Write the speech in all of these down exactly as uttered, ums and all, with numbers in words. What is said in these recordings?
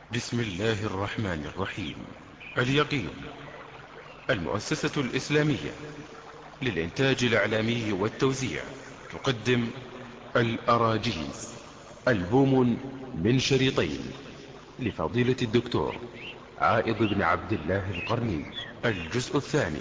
بسم الله الرحمن الرحيم. اليقين، المؤسسة الإسلامية للإنتاج الإعلامي والتوزيع، تقدم الأراجيز، ألبوم من شريطين لفضيلة الدكتور عائض بن عبد الله القرني. الجزء الثاني: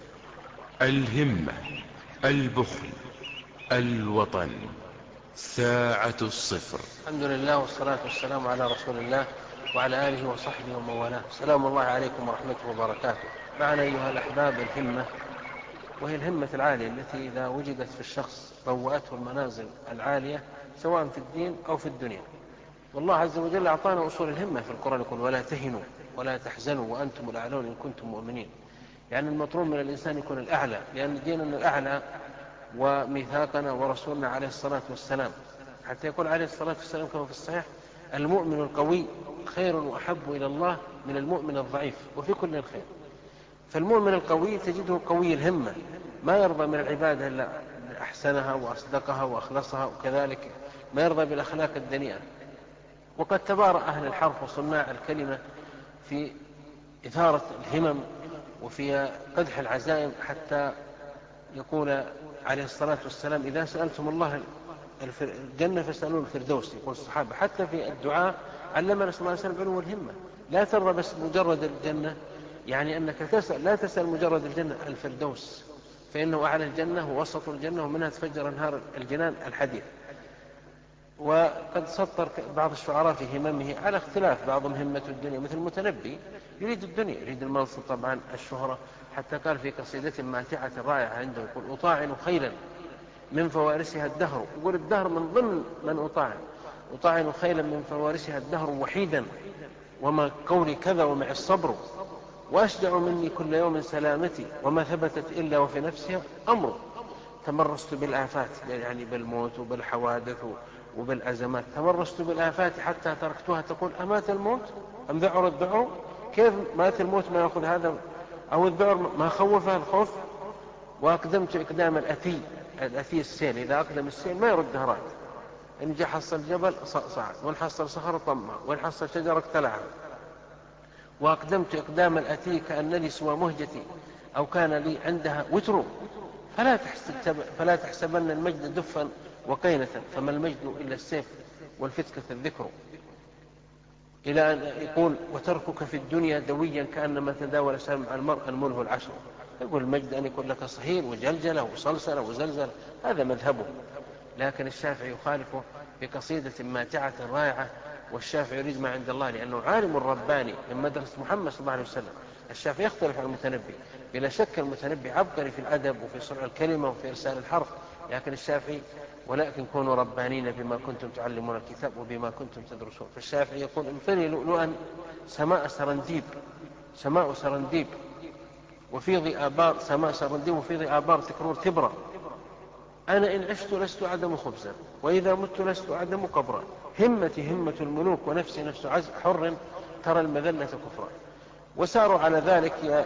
الهمة، البخل، الوطن، ساعة الصفر. الحمد لله والصلاة والسلام على رسول الله وعلى آله وصحبه ومن والاه. سلام الله عليكم ورحمته وبركاته. معنا أيها الأحباب الهمة، وهي الهمة العالية التي إذا وجدت في الشخص بوأته المنازل العالية سواء في الدين أو في الدنيا. والله عز وجل أعطانا أصول الهمة في القرآن، يقول: ولا تهنوا ولا تحزنوا وأنتم الأعلون إن كنتم مؤمنين. يعني المطلوب من الإنسان يكون الأعلى، لأن ديننا الأعلى وميثاقنا ورسولنا عليه الصلاة والسلام، حتى يقول عليه الصلاة والسلام كما في الصحيح: المؤمن القوي خير وأحب إلى الله من المؤمن الضعيف وفي كل الخير. فالمؤمن القوي تجده قوي الهمة، ما يرضى من العبادة إلا أحسنها وأصدقها وأخلصها، وكذلك ما يرضى بالأخلاق الدنيئة. وقد تبارى أهل الحرف وصناع الكلمة في إثارة الهمم وفي قدح العزائم، حتى يقول عليه الصلاة والسلام: إذا سألتم الله الجنة فاسألوا الفردوس. يقول الصحابة حتى في الدعاء علمنا صلى الله عليه وسلم علو الهمة. لا ترضى بس مجرد الجنة، يعني أنك تسأل، لا تسأل مجرد الجنة، الفردوس، فإنه أعلى الجنة ووسط الجنة ومنها تفجر أنهار الجنان، الحديث. وقد سطر بعض الشعراء في هممه على اختلاف، بعضهم همة الدنيا مثل المتنبي يريد الدنيا، يريد المنصب طبعا، الشهرة، حتى قال في قصيدة ماتعة رائعة عنده، يقول: أطاعن خيلا من فوارسها الدهر. يقول الدهر من ضمن من أطاعن. أطاعن خيلا من فوارسها الدهر وحيدا، وما قولي كذا ومع الصبر. وأشجع مني كل يوم سلامتي، وما ثبتت إلا وفي نفسها أمر. تمرست بالآفات، يعني بالموت وبالحوادث وبالأزمات. تمرست بالآفات حتى تركتها، تقول: أمات الموت أم ذعر الذعر؟ كيف مات الموت ما يأخذ هذا، أو الذعر ما خوفها الخوف؟ وأقدمت إقدام الأتي، الأتي السيل، إذا أقدم السيل ما يرده راد. إن جاء حصل جبل صعد، وإن حصل صخر طمع، وإن حصل شجرة اقتلعها. وأقدمت إقدام الأتي كأنني سوى مهجتي، أو كان لي عندها وتر. فلا تحسب فلا تحسبن المجد دفا وقينة، فما المجد إلا السيف والفتكة الذكر. إلى أن يقول: وتركك في الدنيا دويا كأنما تداول سمع المرء المله العشر. يقول المجد أن يكون لك صهيل وجلجلة وصلصلة وزلزلة، هذا مذهبه. لكن الشافعي يخالفه بقصيدة ماتعة رائعة. والشافعي يريد ما عند الله، لأنه عالم رباني من مدرسة محمد صلى الله عليه وسلم. الشافعي يختلف عن المتنبي بلا شك. المتنبي عبقري في الأدب وفي صنع الكلمة وفي إرسال الحرف، لكن الشافعي: ولكن كونوا ربانين بما كنتم تعلمون الكتاب وبما كنتم تدرسون. فالشافعي يقول: امطري لؤلؤا سماء سرنديب، سماء سرنديب وفيض آبار، سماء سرنديب وفيض آبار تكرور تبرة. أنا إن عشت لست أعدم خبزا، وإذا مت لست أعدم قبرا. همتي همة الملوك ونفسي نفس عز حر، ترى المذلة كفرا. وساروا على ذلك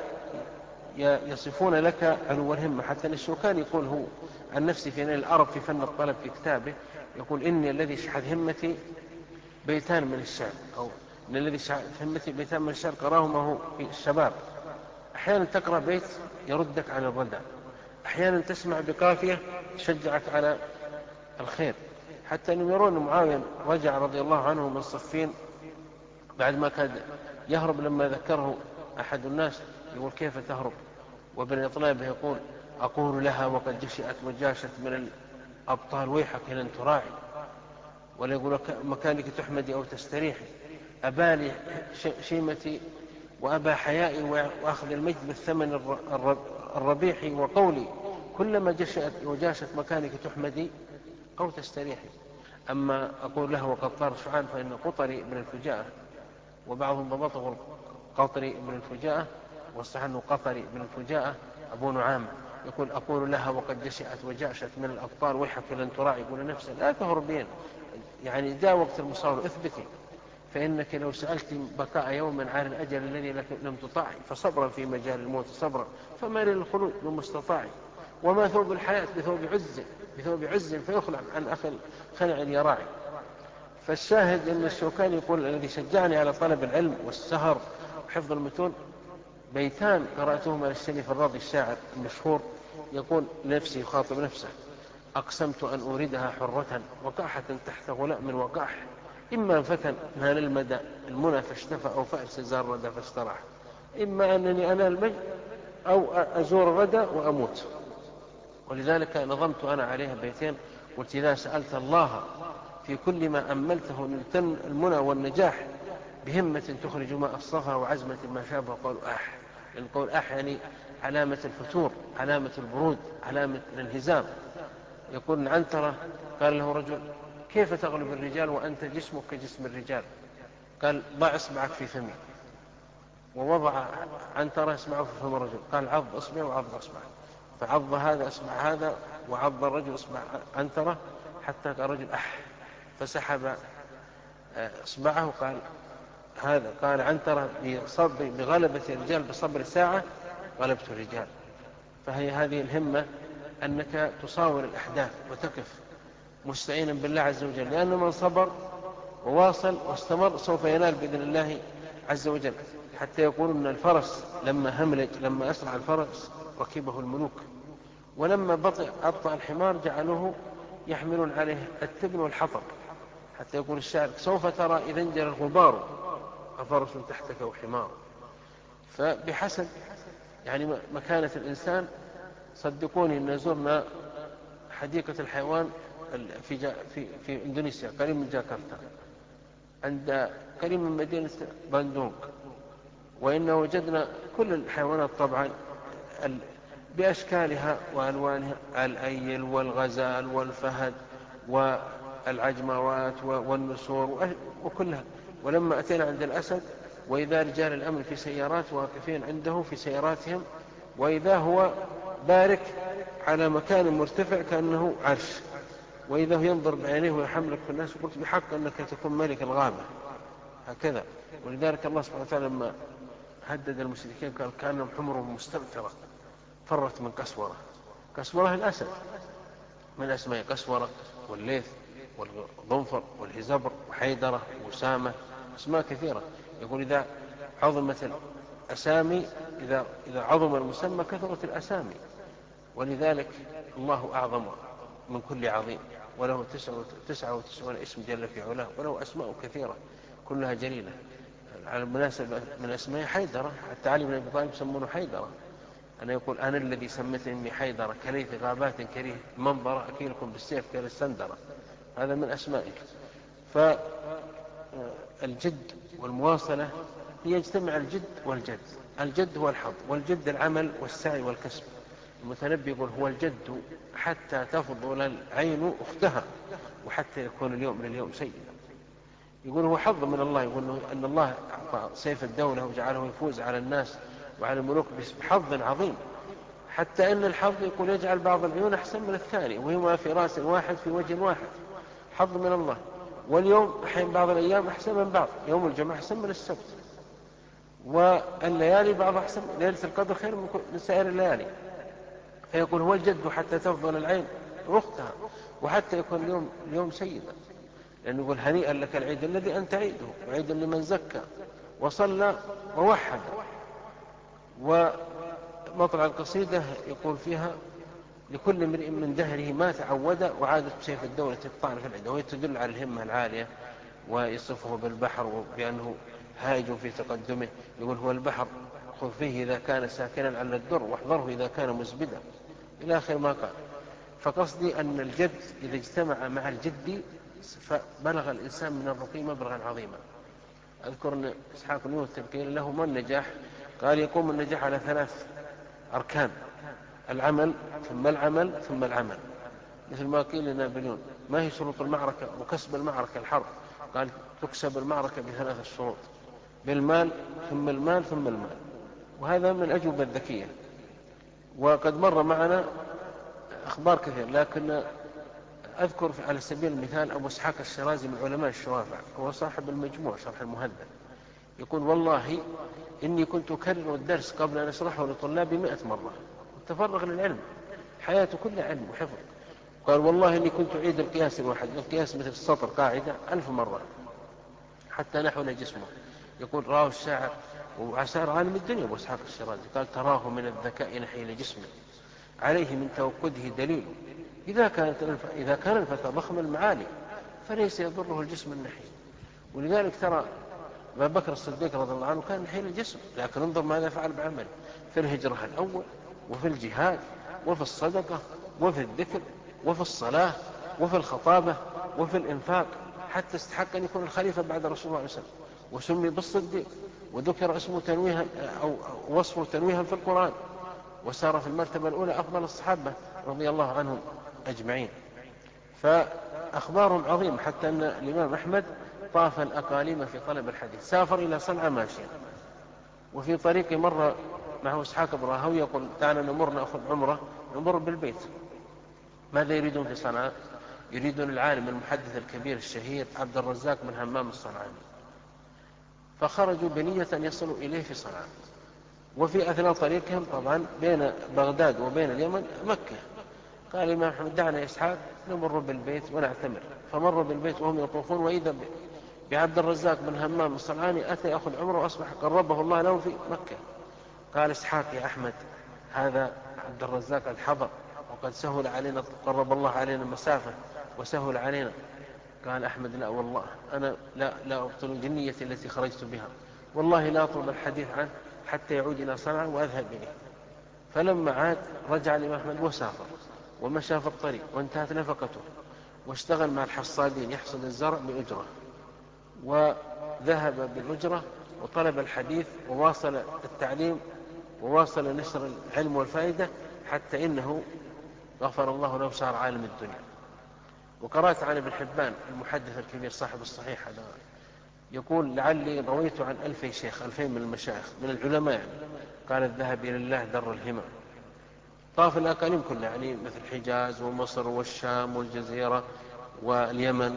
يصفون لك علو الهمة. حتى الشوكاني يقول هو عن نفسه في نيل العرب في فن الطلب في كتابه، يقول: إني الذي شحذ همتي بيتان من الشعر، أو إن الذي شحذ همتي بيتان من الشعر قراهما في الشباب. أحيانا تقرأ بيت يردك عن الردى، أحيانا تسمع بقافية تشجعك على الخير. حتى أنهم يرون معاوية رجع رضي الله عنه من صفين بعد ما كان يهرب، لما ذكره أحد الناس يقول: كيف تهرب؟ وابن إطلابه يقول: أقول لها وقد جشئت وجاشت من الأبطال ويحك لن تراعي. ولا يقول: مكانك تحمدي أو تستريحي. أبالي شيمتي وأبا حيائي وأخذ المجد بالثمن الربيح. وقولي: كلما جشأت وجاشت مكانك تحمدي أو تستريحي. أما أقول له وقد طار شعان فإن قطري ابن الفجاءة، وبعضهم ضبطه قطري ابن الفجاءة، والصحيح أنه قطري ابن الفجاءة أبو نعامة. يقول: أقول لها وقد جشأت وجاشت من الأبطال ويحك لن تراعي. يقول نفسه: لا تهربين، يعني جاء وقت المصاور اثبتي، فإنك لو سألت بقاء يوما عن الأجل الذي لم تطاعي، فصبرا في مجال الموت صبرا، فما للخلود بمستطاع. وما ثوب الحياة بثوب عز، بثوب عز فيخلع عن أخي خلع يراعي. فالشاهد أن الشوكاني يقول الذي شجعني على طلب العلم والسهر وحفظ المتون بيتان قرأتهما للشريف الراضي الشاعر المشهور، يقول نفسي يخاطب نفسه: أقسمت أن أوردها حرة وقاحة تحت غلام وقاح، إما فتى نال المدى المنى فاشتفى، أو فأس زار الردى فاستراح، إما أنني أنال المجد أو أزور الردى وأموت. ولذلك نظمت أنا عليها بيتين، قلت: إذا سألت الله في كل ما أملته نلتن المنى والنجاح، بهمة تخرج ماء الصفا وعزمة ما شابه قول أح. لأن قول أح يعني علامة الفتور، علامة البرود، علامة الانهزام. يقول عنترة قال له رجل: كيف تغلب الرجال وأنت جسمك كجسم الرجال؟ قال: ضع اصبعك في فمي. ووضع عنترة اصبعه في فم الرجل، قال: عض اصبع وعض اصبع. فعض هذا اصبع هذا وعض الرجل اصبع عنترة حتى قال الرجل أح، فسحب اصبعه. قال هذا قال عنترة: بغلبة الرجال بصبر ساعة غلبت الرجال. فهي هذه الهمة، أنك تصاور الأحداث وتقف مستعينا بالله عز وجل، لأن من صبر وواصل واستمر سوف ينال بإذن الله عز وجل. حتى يقول أن الفرس لما هملج، لما أسرع الفرس ركبه الملوك، ولما بطئ أبطأ الحمار جعلوه يحملون عليه التبن والحطب، حتى يقول الشاعر: سوف ترى إذا انجلى الغبار أفرس تحتك وحمار. فبحسب يعني مكانة الإنسان، صدقوني أن زرنا حديقة الحيوان في, جا في, في إندونيسيا قريب من جاكرتا، عند قريب من مدينة باندونغ، وإن وجدنا كل الحيوانات طبعا بأشكالها وألوانها، الأيل والغزال والفهد والعجموات والنسور وكلها. ولما أتينا عند الأسد، وإذا رجال الأمن في سيارات واقفين عنده في سياراتهم، وإذا هو بارك على مكان مرتفع كأنه عرش، وإذا هو ينظر بعينيه ويحملك في الناس. قلت: بحق أنك تكون ملك الغابة هكذا. ولذلك الله سبحانه وتعالى لما هدد المشركين قال: كأنهم حمر مستنفرة فرت من قسورة. قسورة الأسد من أسماء قسورة والليث والظنفر والهزبر وحيدرة وسامة، أسماء كثيرة. يقول: إذا عظمت الأسامي، إذا, إذا عظم المسمى كثرت الأسامي. ولذلك الله أعظم من كل عظيم، وله تسعة وتسعون اسم جل في علاه، وله أسماء كثيرة كلها جليلة. على المناسبة من أسماء حيدرة، حتى علي بن أبي طالب يسمونه حيدرة. أنا يقول: أنا الذي سميت إني حيدرة كليث غابات كريه منظر أكيلكم بالسيف كالسندرة. هذا من أسمائه. فالجد والمواصلة هي يجتمع الجد والجد. الجد هو الحظ، والجد العمل والسعي والكسب. المتنبي يقول: هو الجد حتى تفضل العين أختها، وحتى يكون اليوم لليوم سيدا. يقول: هو حظ من الله، يقول أن الله أعطى سيف الدولة وجعله يفوز على الناس وعلى الملوك بحظ عظيم، حتى أن الحظ يقول يجعل بعض العيون أحسن من الثاني، وهما في رأس واحد في وجه واحد. حظ من الله. واليوم أحيان بعض الأيام أحسن من بعض، يوم الجمعة أحسن من السبت، والليالي بعض أحسن، ليلة القدر خير من سائر الليالي. فيقول: هو الجد حتى تفضل العين أختها، وحتى يكون اليوم اليوم سيدا. لأنه يقول: هنيئا لك العيد الذي أنت عيده، وعيد لمن زكى وصلى ووحد. ومطلع القصيدة يقول فيها: لكل امرئ من دهره ما تعود، وعادت سيف الدولة الطعن في العدة. وهي تدل على الهمة العالية، ويصفه بالبحر بأنه هائج في تقدمه. يقول: هو البحر خذ فيه إذا كان ساكنا على الدر، واحذره إذا كان مزبدا، إلى آخر ما قال. فقصدي أن الجد إذا اجتمع مع الجد فبلغ الإنسان من الرقي مبلغا عظيما. أذكر أن إسحاق بن يوسف قيل له: ما النجاح؟ قال: يقوم النجاح على ثلاث أركان: العمل ثم العمل ثم العمل. مثل ما قيل لنابليون: ما هي شروط المعركة وكسب المعركة الحرب؟ قال: تكسب المعركة بثلاث الشروط: بالمال ثم المال ثم المال. وهذا من الأجوبة الذكية. وقد مر معنا أخبار كثير، لكن أذكر على سبيل المثال أبو إسحاق الشرازي من علماء الشوافع، هو صاحب المجموع شرح المهذب. يقول: والله إني كنت أكرر الدرس قبل أن أشرحه لطلابي مئة مرة، وتفرغ للعلم، حياته كلها علم وحفظ. قال والله إني كنت أعيد القياس الواحد، القياس مثل السطر قاعدة ألف مرة حتى نحول جسمه. يقول راه الشاعر وعسار عالم الدنيا أبو إسحاق الشيرازي، قال تراه من الذكاء نحيل جسمه عليه من توقده دليل، إذا كانت إذا كان الفتى ضخم المعالي فليس يضره الجسم النحيل. ولذلك ترى أبا بكر الصديق رضي الله عنه كان نحيل الجسم، لكن انظر ماذا فعل بعمله في الهجرة الأول وفي الجهاد وفي الصدقة وفي الذكر وفي الصلاة وفي الخطابة وفي الإنفاق، حتى استحق أن يكون الخليفة بعد رسول الله عليه وسلم، وسمي بالصديق، وذكر اسمه تنويها أو وصفه تنويها في القرآن، وسار في المرتبة الأولى أفضل الصحابة رضي الله عنهم أجمعين. فأخبارهم عظيمة، حتى أن الإمام أحمد طاف الأقاليم في طلب الحديث، سافر إلى صنعاء ماشيا، وفي طريق مر معه إسحاق بن راهويه يقول تعالى نمر نأخذ عمرة، نمر بالبيت. ماذا يريدون في صنعاء؟ يريدون العالم المحدث الكبير الشهير عبد الرزاق بن همام الصنعاني، فخرجوا بنية أن يصلوا إليه في صنعاء. وفي أثناء طريقهم طبعا بين بغداد وبين اليمن مكة، قال الإمام أحمد دعنا إسحاق نمر بالبيت ونعتمر. فمر بالبيت وهم يطوفون، وإذا بعبد الرزاق بن همام الصنعاني أتى يأخذ عمره وأصبح قربه الله له في مكة. قال إسحاق يا أحمد هذا عبد الرزاق قد حضر وقد سهل علينا، قرب الله علينا المسافة وسهل علينا. قال أحمد لا والله أنا لا, لا أبطل جنيتي التي خرجت بها، والله لا أطلب الحديث عنه حتى يعود إلى صنعاء وأذهب إليه. فلما عاد رجع الإمام أحمد وسافر ومشى في الطريق وانتهت نفقته، واشتغل مع الحصادين يحصد الزرع بأجرة، وذهب بالأجرة وطلب الحديث وواصل التعليم وواصل نشر العلم والفائدة، حتى إنه غفر الله له صار عالم الدنيا. وقرأت عن ابن حبان المحدث الكبير صاحب الصحيح هذا يقول لعلي رويت عن ألفي شيخ، ألفين من المشايخ من العلماء يعني. قال الذهب إلى الله در الهمم، طاف الأقاليم كلها يعني مثل الحجاز ومصر والشام والجزيرة واليمن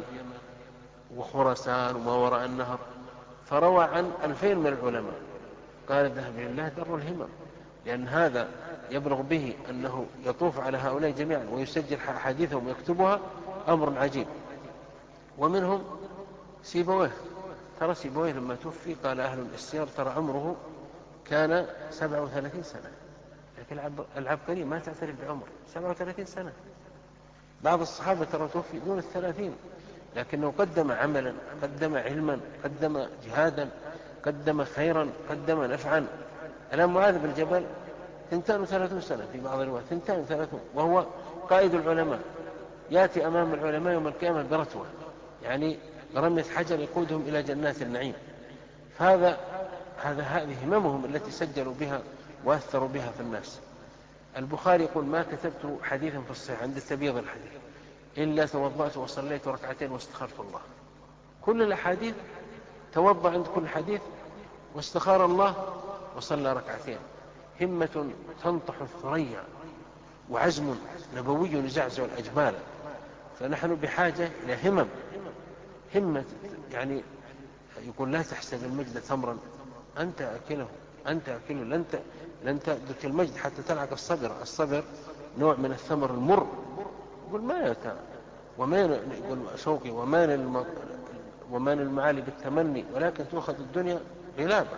وخراسان وما وراء النهر، فروى عن ألفين من العلماء. قال الذهب إلى الله در الهمم، لأن هذا يبلغ به أنه يطوف على هؤلاء جميعا ويسجل حديثهم ويكتبها، أمر عجيب. ومنهم سيبويه، ترى سيبويه لما توفي قال أهل السير ترى عمره كان سبعة وثلاثين سنة، لكن العبقري ما تعترف بعمر سبعة وثلاثين سنة. بعض الصحابة ترى توفي دون الثلاثين، لكنه قدم عملا، قدم علما، قدم جهادا، قدم خيرا، قدم نفعا. الآن معاذ بن جبل ثنتان وثلاثون سنة في بعض الروايات، ثنتان وثلاثون، وهو قائد العلماء، يأتي أمام العلماء يوم القيامة برتوة، يعني رمية حجر يقودهم إلى جنات النعيم. فهذا هذا هذه هممهم التي سجلوا بها وأثروا بها في الناس. البخاري يقول ما كتبت حديثا في الصحيح عند تبييض الحديث إلا توضأت وصليت ركعتين واستخرت الله. كل الأحاديث توضأ عند كل حديث واستخار الله وصلى ركعتين. همة تنطح الثريا وعزم نبوي يزعزع الأجبال. فنحن بحاجة إلى همم، همة يعني يقول لا تحسب المجد تمرا أنت أكله، أنت أكله لن لن تدرك المجد حتى تلعق الصبر. الصبر نوع من الثمر المر. يقول ما يتا وما يقول شوقي وما وما المعالي بالتمني، ولكن تأخذ الدنيا غلابة.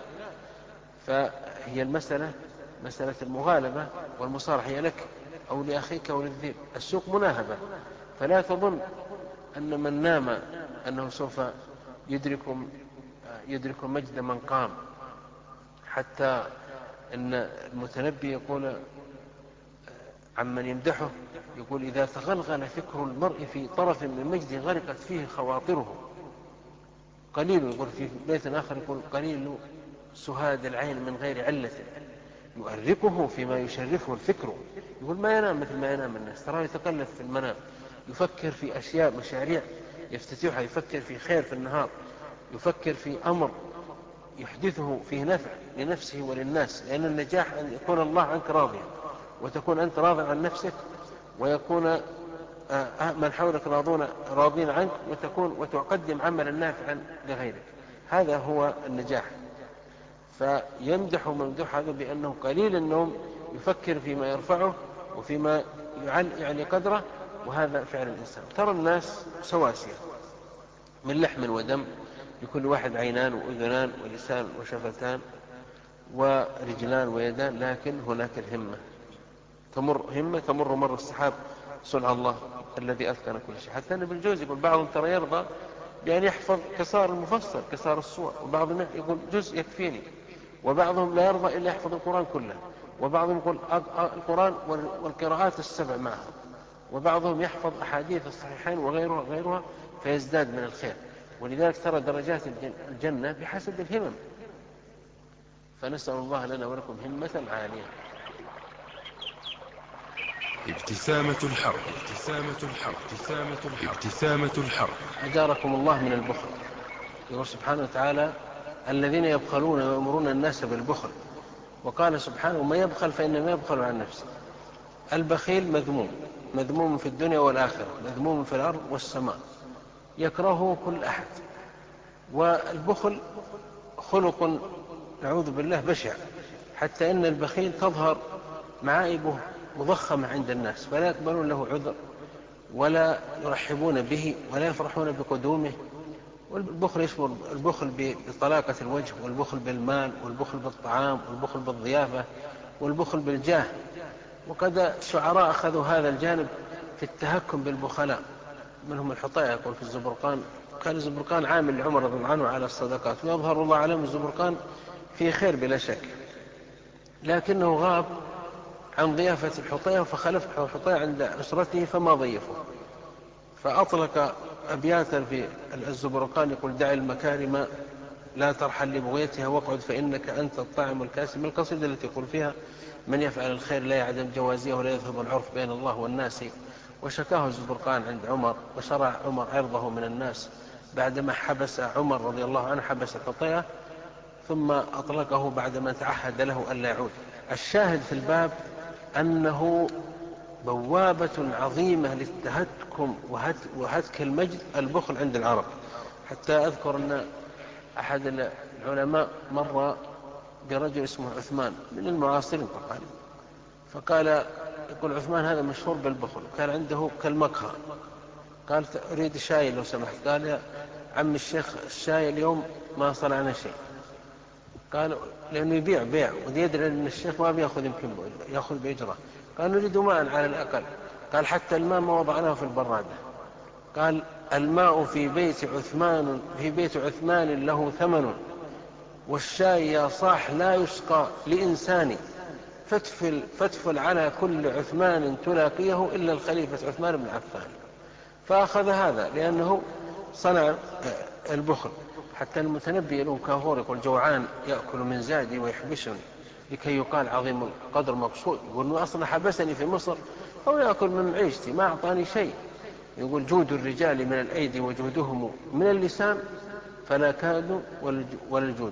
فهي المسألة مسألة المغالبة والمصارحة، هي لك أو لأخيك أو للذئب. السوق مناهبة، فلا تظن أن من نام أنه سوف يدرك يدرك مجد من قام. حتى أن المتنبي يقول عمن يمدحه يقول إذا تغلغل فكر المرء في طرف من مجد غرقت فيه خواطره. قليل، يقول في بيت آخر يقول قليل سهاد العين من غير علة يؤرقه فيما يشرفه الفكر. يقول ما ينام مثل ما ينام الناس، تراه يتقلب في المنام، يفكر في أشياء مشاريع يفتتحها، يفكر في خير في النهار، يفكر في أمر يحدثه فيه نفع لنفسه وللناس. لأن النجاح أن يكون الله عنك راضيا، وتكون أنت راضي عن نفسك، ويكون من حولك راضون راضين عنك، وتكون وتقدم عملا نافعا لغيرك. هذا هو النجاح. فيمدح ممدوح هذا بأنه قليل النوم، يفكر فيما يرفعه وفيما يعني قدره، وهذا فعل الإنسان. ترى الناس سواسية من لحم ودم، لكل واحد عينان وأذنان ولسان وشفتان ورجلان ويدان، لكن هناك الهمة تمر همة تمر مر السحاب، صنع الله الذي أتقن كل شيء. حتى ابن الجوزي يقول بعضهم ترى يرضى بأن يحفظ كسار المفصل كسار الصور، وبعضهم يقول جزء يكفيني، وبعضهم لا يرضى إلا يحفظ القرآن كله، وبعضهم يقول القرآن والقراءات السبع معه، وبعضهم يحفظ أحاديث الصحيحين وغيرها غيرها فيزداد من الخير. ولذلك ترى درجات الجنة بحسب الهمم. فنسأل الله لنا ولكم همة عالية. ابتسامة الحرب ابتسامة الحرب ابتسامة الحرب ابتسامة الحرب أجاركم الله من البخل. يقول سبحانه وتعالى الذين يبخلون ويأمرون الناس بالبخل، وقال سبحانه ما يبخل فإنما يبخل عن نفسه. البخيل مذموم، مذموم في الدنيا والآخرة، مذموم في الأرض والسماء، يكرهه كل أحد. والبخل خلق نعوذ بالله بشع، حتى إن البخيل تظهر معائبه مضخمة عند الناس، فلا يقبلون له عذر ولا يرحبون به ولا يفرحون بقدومه. والبخل يشمل البخل بطلاقة الوجه، والبخل بالمال، والبخل بالطعام، والبخل بالضيافة، والبخل بالجاه. وقد الشعراء أخذوا هذا الجانب في التهكم بالبخلاء، منهم الحطيئة يقول في الزبرقان، كان الزبرقان عامل لعمر رضي الله عنه على الصدقات، ويظهر الله عليه الزبرقان في خير بلا شك، لكنه غاب عن ضيافة الحطيئة فخلفه الحطيئة عند أسرته فما ضيفه، فأطلق أبياتا في الزبرقان يقول دع المكارم لا ترحل لبغيتها واقعد فإنك أنت الطاعم الكاسم. القصيدة التي يقول فيها من يفعل الخير لا يعدم جوازيه ولا يذهب العرف بين الله والناس. وشكاه الزبرقان عند عمر، وشرع عمر عرضه من الناس بعدما حبس عمر رضي الله عنه حبس الحطيئة، ثم أطلقه بعدما تعهد له أن لا يعود. الشاهد في الباب أنه بوابة عظيمة للتهكم وهتك المجد البخل عند العرب. حتى أذكر أن أحد العلماء مر برجل اسمه عثمان من المعاصرين طبعا، فقال يقول عثمان هذا مشهور بالبخل، كان عنده كالمقهى، قال أريد شاي لو سمحت. قال يا عم الشيخ الشاي اليوم ما صنعنا شيء. قال لأنه يبيع بيع ويدري أن الشيخ ما بيأخذ يمكن يأخذ بإجرة. قال نريد ماء على الأقل. قال حتى الماء ما وضعناه في البرادة. قال الماء في بيت عثمان في بيت عثمان له ثمن، والشاي يا صاح لا يسقى لإنسان، فتفل, فتفل على كل عثمان تلاقيه إلا الخليفة عثمان بن عفان. فأخذ هذا لأنه صنع البخل. حتى المتنبي له كافور يقول جوعان يأكل من زادي ويحبسني لكي يقال عظيم القدر مقصود. يقول أنه أصلا حبسني في مصر أو يأكل من عيشتي ما أعطاني شيء. يقول جود الرجال من الأيدي وجودهم من اللسان فلا كاد ولا الجود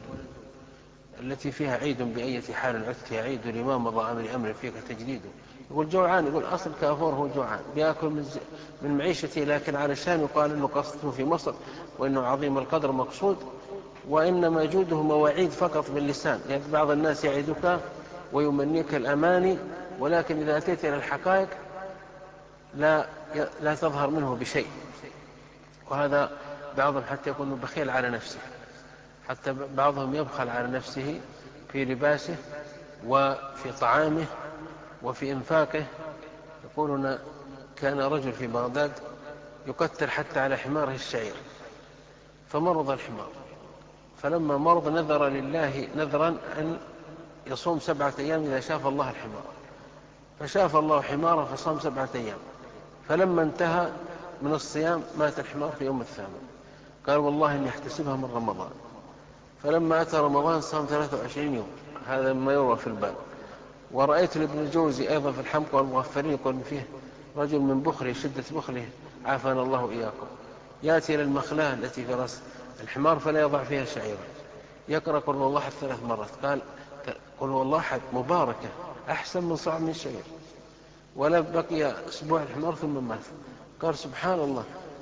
التي فيها عيد بأية حال عدت عيد لما مضى أمر أمر فيك تجديد. يقول جوعان، يقول أصل كافور هو جوعان بيأكل من معيشتي، لكن علشان يقال أنه قصده في مصر وأنه عظيم القدر مقصود، وإنما جوده مواعيد فقط باللسان. يعني بعض الناس يعيدك ويمنيك الأماني، ولكن إذا أتيت إلى الحقائق لا, لا تظهر منه بشيء. وهذا بعضهم حتى يكون بخيل على نفسه، حتى بعضهم يبخل على نفسه في لباسه وفي طعامه وفي إنفاقه. يقولون كان رجل في بغداد يكتر حتى على حماره الشعير، فمرض الحمار، فلما مرض نذر لله نذرا أن يصوم سبعة أيام إذا شاف الله الحمار، فشاف الله حماره فصام سبعة أيام، فلما انتهى من الصيام مات الحمار في يوم الثامن. قال والله إني احتسبها من رمضان. فلما أتى رمضان صام ثلاثة وعشرين يوم. هذا ما يروى في الباب. ورأيت لابن الجوزي أيضا في الحمق والمغفرين يقول فيه رجل من بخله شدة بخله عافانا الله إياكم، يأتي إلى المخلاة التي في رأس الحمار فلا يضع فيها شعيرا، يقرأ قل هو الله أحد ثلاث مرات. قال قل هو الله أحد مباركة أحسن من صاع من شعير. ولا بقي أسبوع الحمار ثم مات. قال سبحان الله،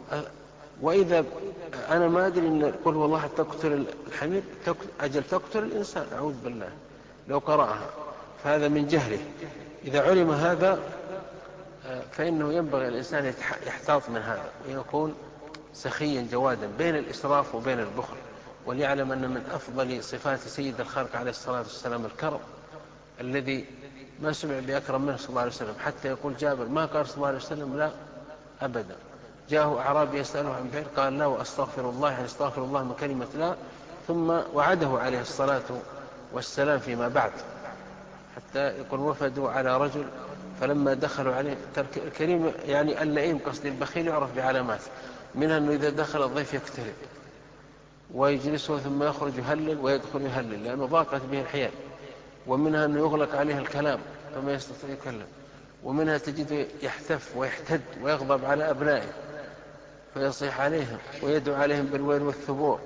وإذا أنا ما أدري أن قل هو الله أحد تقتل الحمير، أجل تقتل الإنسان أعوذ بالله لو قرأها، فهذا من جهله. إذا علم هذا فإنه ينبغي الإنسان يحتاط من هذا ويكون سخيا جوادا بين الإسراف وبين البخل، وليعلم أن من أفضل صفات سيد الخلق عليه الصلاة والسلام الكرم، الذي ما سمع بأكرم منه صلى الله عليه وسلم. حتى يقول جابر ما قال صلى الله عليه وسلم لا أبدا. جاءه أعرابي يسأله عن بعير قال لا وأستغفر الله، يعني استغفر الله من كلمة لا، ثم وعده عليه الصلاة والسلام فيما بعد. حتى يقول وفدوا على رجل فلما دخلوا عليه الكريم، يعني اللئيم قصد البخيل يعرف بعلامات، منها أنه إذا دخل الضيف يكترب ويجلسه ثم يخرج يهلل ويدخل يهلل لأنه ضاقت به الحيل، ومنها أنه يغلق عليه الكلام فما يستطيع يكلم، ومنها تجد يحتف ويحتد ويغضب على أبنائه فيصيح عليهم ويدعو عليهم بالويل والثبور،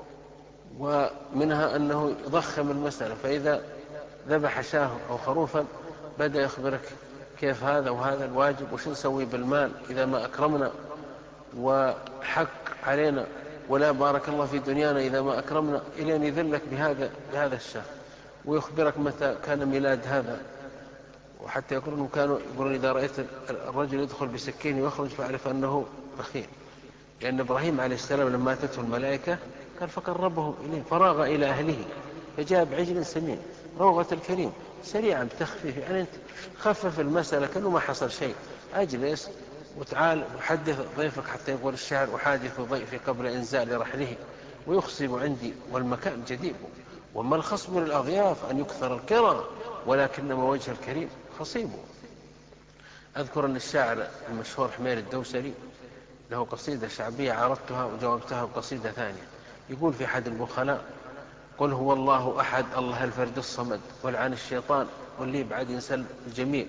ومنها أنه يضخم المسألة، فإذا ذبح شاه أو خروفا بدأ يخبرك كيف هذا وهذا الواجب وش نسوي بالمال إذا ما أكرمنا، وحق علينا، ولا بارك الله في دنيانا إذا ما أكرمنا، إلى أن يذلك بهذا بهذا الشاه، ويخبرك متى كان ميلاد هذا. وحتى يقولون كانوا يقولون إذا رأيت الرجل يدخل بسكين ويخرج فاعرف أنه بخيل، لأن إبراهيم عليه السلام لما أتته الملائكة قال فقربه إليه فراغ إلى أهله فجاء بعجل سمين روغة الكريم سريعا بتخفيف، يعني أنت خفف المسألة كأنه ما حصل شيء، أجلس وتعال وحدث ضيفك. حتى يقول الشاعر أحادث ضيفي قبل إنزال رحله ويخصب عندي والمكان جديد، وما الخصب للأضياف أن يكثر القرى ولكنما وجه الكريم خصيبه. أذكر أن الشاعر المشهور حمير الدوسري له قصيدة شعبية عرضتها وجاوبتها بقصيدة ثانية، يقول في أحد البخلاء قل هو الله أحد الله الفرد الصمد والعن الشيطان واللي بعد ينسل الجميل،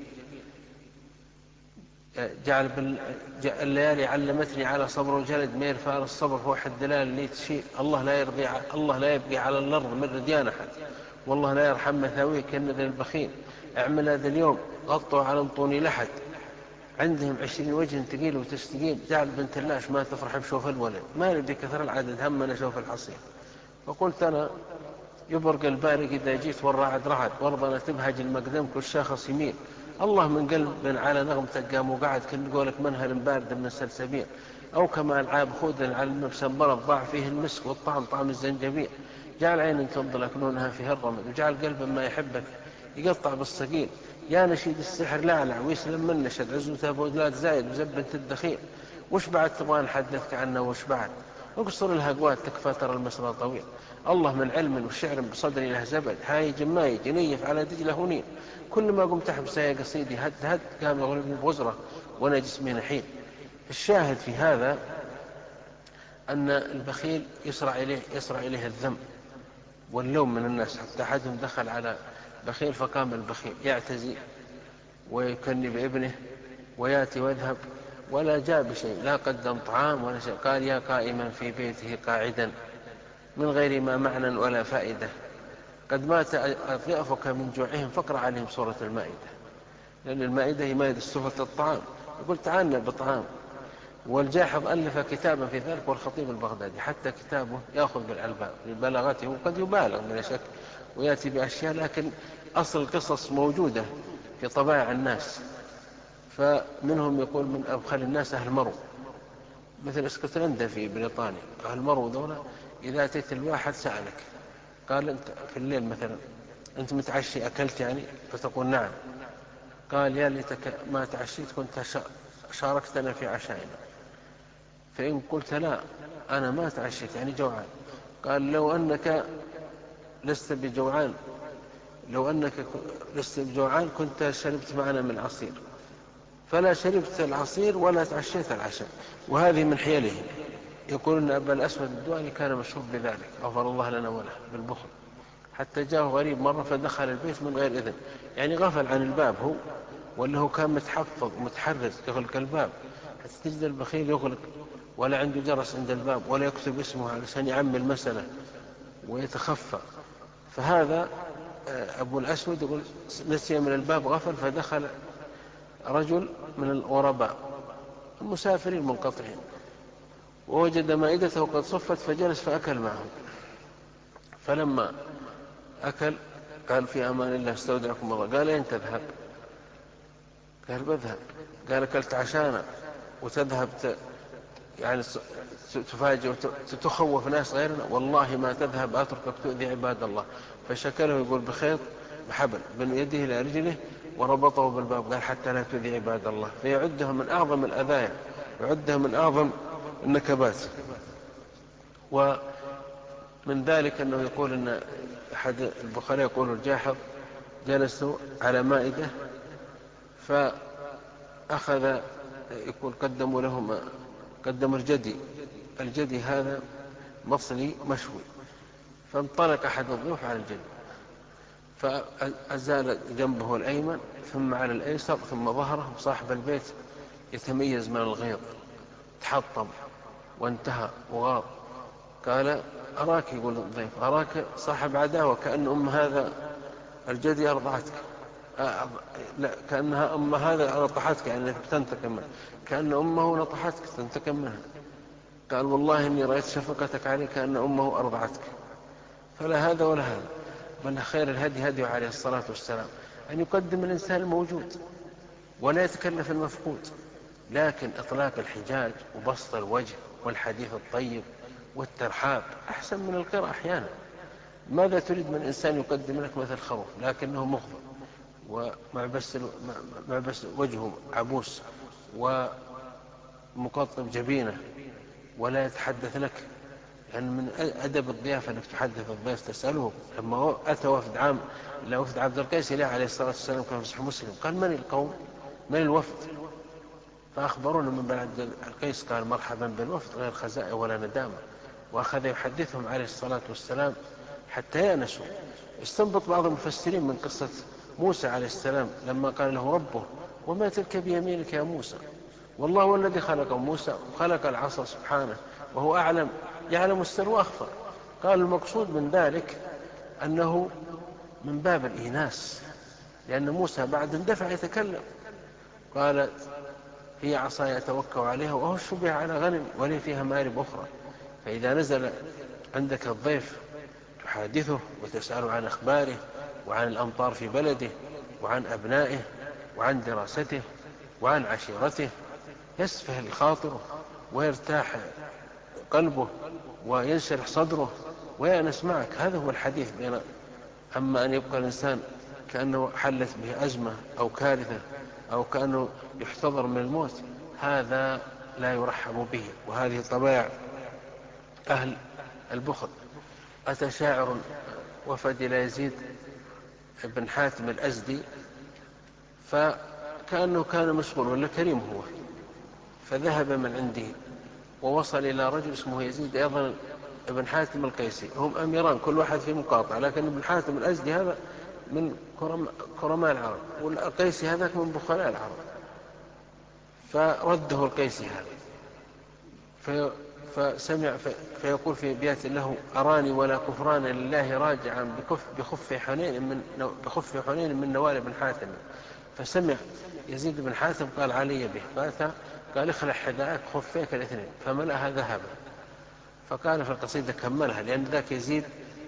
جعل الليالي علمتني على صبر وجلد ما يرفع الصبر هو حد دلال اللي تشيء، الله لا يرضي الله لا يبقي على الأرض من رديان أحد، والله لا يرحم مثاويه كالنذر البخيل، اعمل هذا اليوم غطوا على انطوني لحد عندهم عشرين وجه تقيل وتستقيل، جعل بنت اللاش ما تفرح بشوف الولد ما نبي كثر العدد هم أنا شوف الحصيل. فقلت أنا يبرق البارق إذا جيت والرعد رعد وارضنا تبهج المقدم كل شاخص يميل، الله من قلب على نغمة قام وقعد كل قولك منهل بارد من السلسبيل، أو كما العاب خود على النفس برد ضاع فيه المسك والطعم طعم الزنجبيل، جعل عين تنضلك لونها فيها الرمد وجعل قلبا ما يحبك يقطع بالصقيل، يا نشيد السحر لعلع ويسلم من نشد عزوته بودلات زايد وزبنة الدخيل، وش بعد تبغى نحدثك عنه وش بعد اقصر الهقوات تكفى ترى المسرى طويل، الله من علم وشعر بصدري له زبد هاي جماي جنيف على دجله هنين، كل ما قمت أحبس يا قصيدي هد هد قام يغلبني بغزرة وانا جسمي نحيل. الشاهد في هذا أن البخيل يسرع إليه, يسرع إليه الذم واللوم من الناس، حتى أحدهم دخل على بخيل فقام البخيل يعتزي ويكني بابنه وياتي ويذهب ولا جاء بشيء، لا قدم طعام ولا شيء، قال يا قائما في بيته قاعدا من غير ما معنى ولا فائدة قد مات أضيافك من جوعهم فاقرأ عليهم سورة المائدة، لأن المائدة هي مائدة سورة الطعام، يقول تعالنا بطعام. والجاحظ ألف كتابا في ذلك والخطيب البغدادي، حتى كتابه يأخذ بالألباب لبلاغته وقد يبالغ من شك ويأتي بأشياء، لكن أصل القصص موجودة في طبائع الناس. فمنهم يقول من أبخل الناس أهل مرو، مثل اسكتلندا في بريطانيا، أهل مرو دولة إذا أتيت الواحد سألك قال أنت في الليل مثلا أنت متعشي أكلت يعني فتقول نعم، قال يا ليتك ما تعشيت كنت شاركتنا في عشائنا، فإن قلت لا أنا ما تعشيت يعني جوعان، قال لو أنك لست بجوعان لو أنك لست بجوعان كنت شربت معنا من العصير، فلا شربت العصير ولا تعشيت العشاء. وهذه من حيلهم. يقول أن أبا الأسود الدؤلي كان مشهور بذلك غفر الله لنا وله بالبخل، حتى جاءه غريب مرة فدخل البيت من غير إذن، يعني غفل عن الباب هو، ولا هو كان متحفظ ومتحرز يغلق الباب، حتى تجد البخيل يغلق ولا عنده جرس عند الباب ولا يكتب اسمه علشان يعمل المسألة ويتخفى. فهذا أبو الأسود يقول نسي من الباب غفل فدخل رجل من الغرباء المسافرين المنقطعين ووجد مائدته قد صفت فجلس فأكل معهم، فلما أكل قال في أمان الله استودعكم الله، قال أين تذهب؟ قال بذهب. قال أكلت عشانا وتذهب ت... يعني تفاجئ وتخوف ناس غيرنا؟ والله ما تذهب أتركك تؤذي عباد الله. فشكله يقول بخيط بحبل من يده إلى رجله وربطه بالباب، قال حتى لا تؤذي عباد الله. فيعدها من أعظم الأذايا، يعدها من أعظم النكبات. ومن ذلك أنه يقول أن أحد البخاري يقول الجاحظ جلسوا على مائدة فأخذ يقول قدموا لهم قدموا الجدي، الجدي هذا مصلي مشوي، فانطلق أحد الضيوف على الجدي فأزال جنبه الأيمن ثم على الأيسر ثم ظهره، وصاحب البيت يتميز من الغيظ تحطم وانتهى وغاض. قال أراك، يقول الضيف أراك صاحب عداوة، كأن أم هذا الجدي أرضعتك، أه لا كأنها أم هذا نطحتك، يعني تنتقم منه، كأن أمه نطحتك تنتقم منها. قال والله إني رأيت شفقتك عليه كأن أمه أرضعتك. فلا هذا ولا هذا، بل خير الهدي هدي عليه الصلاة والسلام، أن يقدم الإنسان الموجود ولا يتكلف المفقود. لكن إطلاق الحجاج وبسط الوجه والحديث الطيب والترحاب أحسن من القراءة أحيانا. ماذا تريد من إنسان يقدم لك مثل خروف لكنه مغضب ومعبس معبس وجهه عبوس ومقطب جبينه ولا يتحدث لك؟ يعني من أدب الضيافة أنك تحدث الضيف تسأله. لما هو أتى وفد عام إلى وفد عبد القيس إليه عليه الصلاة والسلام كان في صحيح مسلم، قال من القوم من الوفد؟ فأخبرونا من بن عبد القيس قال مرحبا بالوفد غير خزائن ولا ندامة، وأخذ يحدثهم عليه الصلاة والسلام حتى يأنسوا. استنبط بعض المفسرين من قصة موسى عليه السلام لما قال له ربه وما تلك بيمينك يا موسى، والله هو الذي خلق موسى وخلق العصا سبحانه وهو أعلم يعلم السر وأخفى. قال المقصود من ذلك أنه من باب الإيناس، لأن موسى بعد اندفع يتكلم. قال هي عصاي أتوكل عليها وأهش بها على غنم ولي فيها مآرب أخرى. فإذا نزل عندك الضيف تحادثه وتسأل عن أخباره وعن الأمطار في بلده وعن أبنائه وعن دراسته وعن عشيرته، يسفه خاطره ويرتاح قلبه وينشرح صدره ويأنس معك. هذا هو الحديث بين. أما أن يبقى الإنسان كأنه حلت به أزمة أو كارثة أو كأنه يحتضر من الموت، هذا لا يرحب به، وهذه طبائع أهل البخل. أتى شاعر وفد إلى يزيد بن حاتم الأزدي، فكأنه كان مشغول ولا كريم هو، فذهب من عنده ووصل إلى رجل اسمه يزيد أيضا ابن حاتم القيسي، هم أميران كل واحد في مقاطع، لكن ابن حاتم الأزدي هذا من كرماء العرب والقيسي هذاك من بخلاء العرب. فرده القيسي هذا فسمع فيقول في بيات له أراني ولا كفران لله راجعا بكف بخف حنين من بخف حنين من نوال بن حاتم. فسمع يزيد بن حاتم قال علي به، فأتى قال اخلع حذاءك خفيك الاثنين، فملأها ذهبا. فقال في القصيدة كملها، لأن ذاك يزيد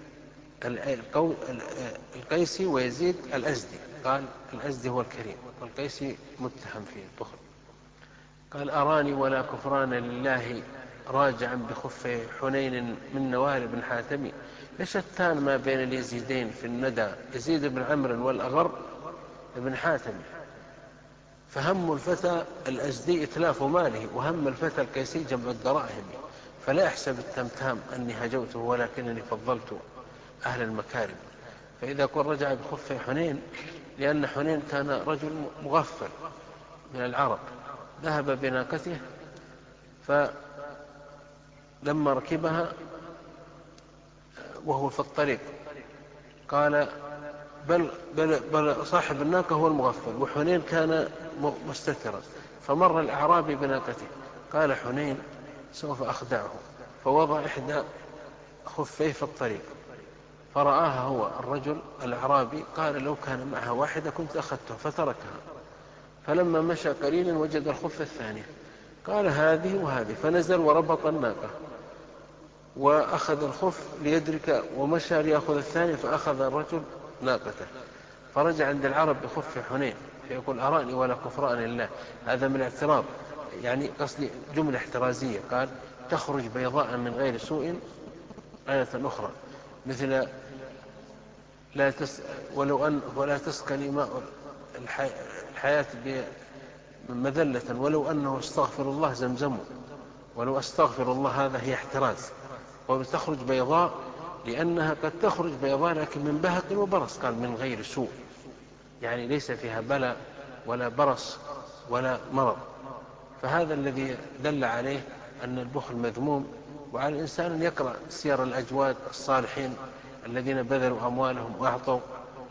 القيسي ويزيد الأزدي، قال الأزدي هو الكريم والقيسي متهم فيه البخل. قال أراني ولا كفران لله راجعا بخف حنين من نوال بن حاتم، لشتان ما بين اليزيدين في الندى يزيد بن عمرو والأغر بن حاتم. فهم الفتى الأزدي إتلاف ماله، وهم الفتى القيسي جمع الدراهم. فلا أحسب التمتام أني هجوته ولكنني فضلت أهل المكارم. فإذا قل رجع بخف حنين لأن حنين كان رجل مغفل من العرب، ذهب بناقته فلما ركبها وهو في الطريق قال بل, بل, بل صاحب الناقة هو المغفل وحنين كان مستترا. فمر الأعرابي بناقته قال حنين سوف أخدعه، فوضع إحدى خفيه في الطريق فرآها هو الرجل الأعرابي، قال لو كان معها واحدة كنت أخذتها، فتركها. فلما مشى قليلا وجد الخف الثانية، قال هذه وهذه، فنزل وربط الناقة وأخذ الخف ليدرك ومشى ليأخذ الثاني، فأخذ الرجل ناقته فرجع عند العرب بخف حنين فيقول أراني ولا كفران الله، هذا من اعتراض، يعني قصدي جملة احترازية، قال تخرج بيضاء من غير سوء. آية أخرى مثل لا تس ولو أن ولا تسقني ماء الحياة مذلة ولو أنه استغفر الله زمزم، ولو أستغفر الله، هذا هي احتراز. وتخرج بيضاء لأنها قد تخرج بيضاء لكن من بهق وبرص، قال من غير سوء، يعني ليس فيها بلاء ولا برص ولا مرض. فهذا الذي دل عليه أن البخل مذموم، وعلى الإنسان أن يقرأ سير الأجواد الصالحين الذين بذلوا أموالهم وأعطوا،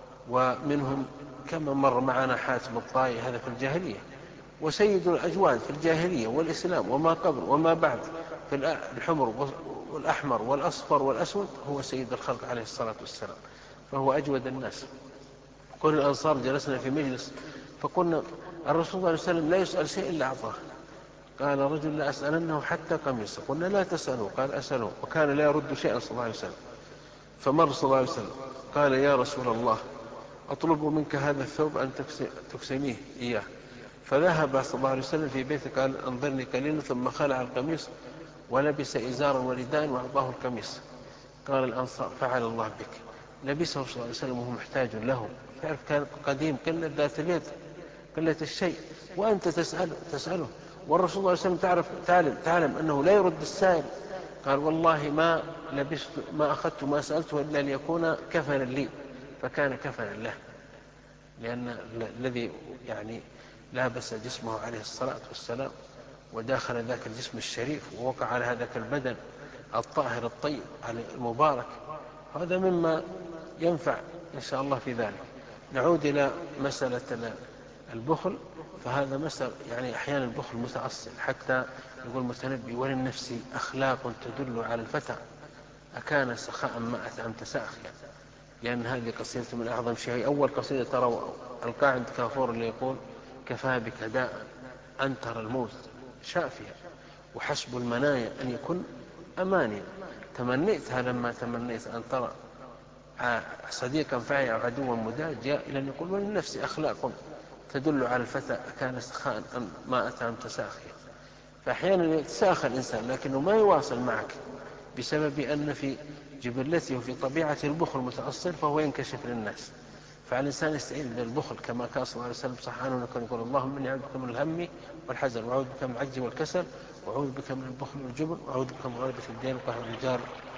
ومنهم كما مر معنا حاتم الطائي، هذا في الجاهلية، وسيد الأجواد في الجاهلية والإسلام وما قبل وما بعد، في الحمر والأحمر والأصفر والأسود، هو سيد الخلق عليه الصلاة والسلام، فهو أجود الناس. كل الأنصار جلسنا في مجلس فقلنا الرسول صلى الله عليه وسلم لا يسأل شيء إلا أعطاه. قال رجل لا أسألنه حتى قميصه. قلنا لا تسأله. قال أسأله. وكان لا يرد شيئا صلى الله عليه وسلم. فمر صلى الله عليه وسلم قال يا رسول الله أطلب منك هذا الثوب أن تكسنيه إياه. فذهب صلى الله عليه وسلم في بيته، قال انظرني قليلا، ثم خلع القميص ولبس إزارا ورداء وأعطاه القميص. قال الأنصار فعل الله بك. لبسه صلى الله عليه وسلم وهو محتاج له، تعرف كان قديم قلة ذات اليد، قلة الشيء، وأنت تسأله, تسأله. والرسول صلى الله عليه وسلم تعرف تعلم, تعلم أنه لا يرد السائل. قال والله ما لبست ما أخذت ما سألته إلا ليكون كفنا لي، فكان كفنا له، لأن الذي يعني لابس جسمه عليه الصلاة والسلام وداخل ذاك الجسم الشريف ووقع على هذاك البدن الطاهر الطيب المبارك، هذا مما ينفع إن شاء الله في ذلك. نعود إلى مسألة البخل، فهذا مسألة يعني أحيانا البخل متأصل، حتى يقول المتنبي وللنفس أخلاق تدل على الفتى أكان سخاء ما أتى أم تساخيا، لأن هذه قصيدة من أعظم شيء. أول قصيدة ترى ألقى عند كافور اللي يقول كفى بك داء أن ترى الموت شافيا وحسب المنايا أن يكون أمانيا، تمنيتها لما تمنيت أن ترى صديقا فعي أو عدوا مداجيا، إلى أن يقول وللنفس أخلاق تدل على الفتى كان سخاء ما أتى أم تساخيا. فأحيانا يتساخى الإنسان لكنه ما يواصل معك بسبب أن في جبلته وفي طبيعته البخل متأصل، فهو ينكشف للناس. فعلى الإنسان يستعيذ بالبخل كما كان صلى الله عليه وسلم صح عنه أنه يقول اللهم إني أعوذ بك من الهم والحزن، وأعوذ بك من العجز والكسل، وأعوذ بك من البخل والجبن، وأعوذ بك من غلبة الدين وقهر الرجال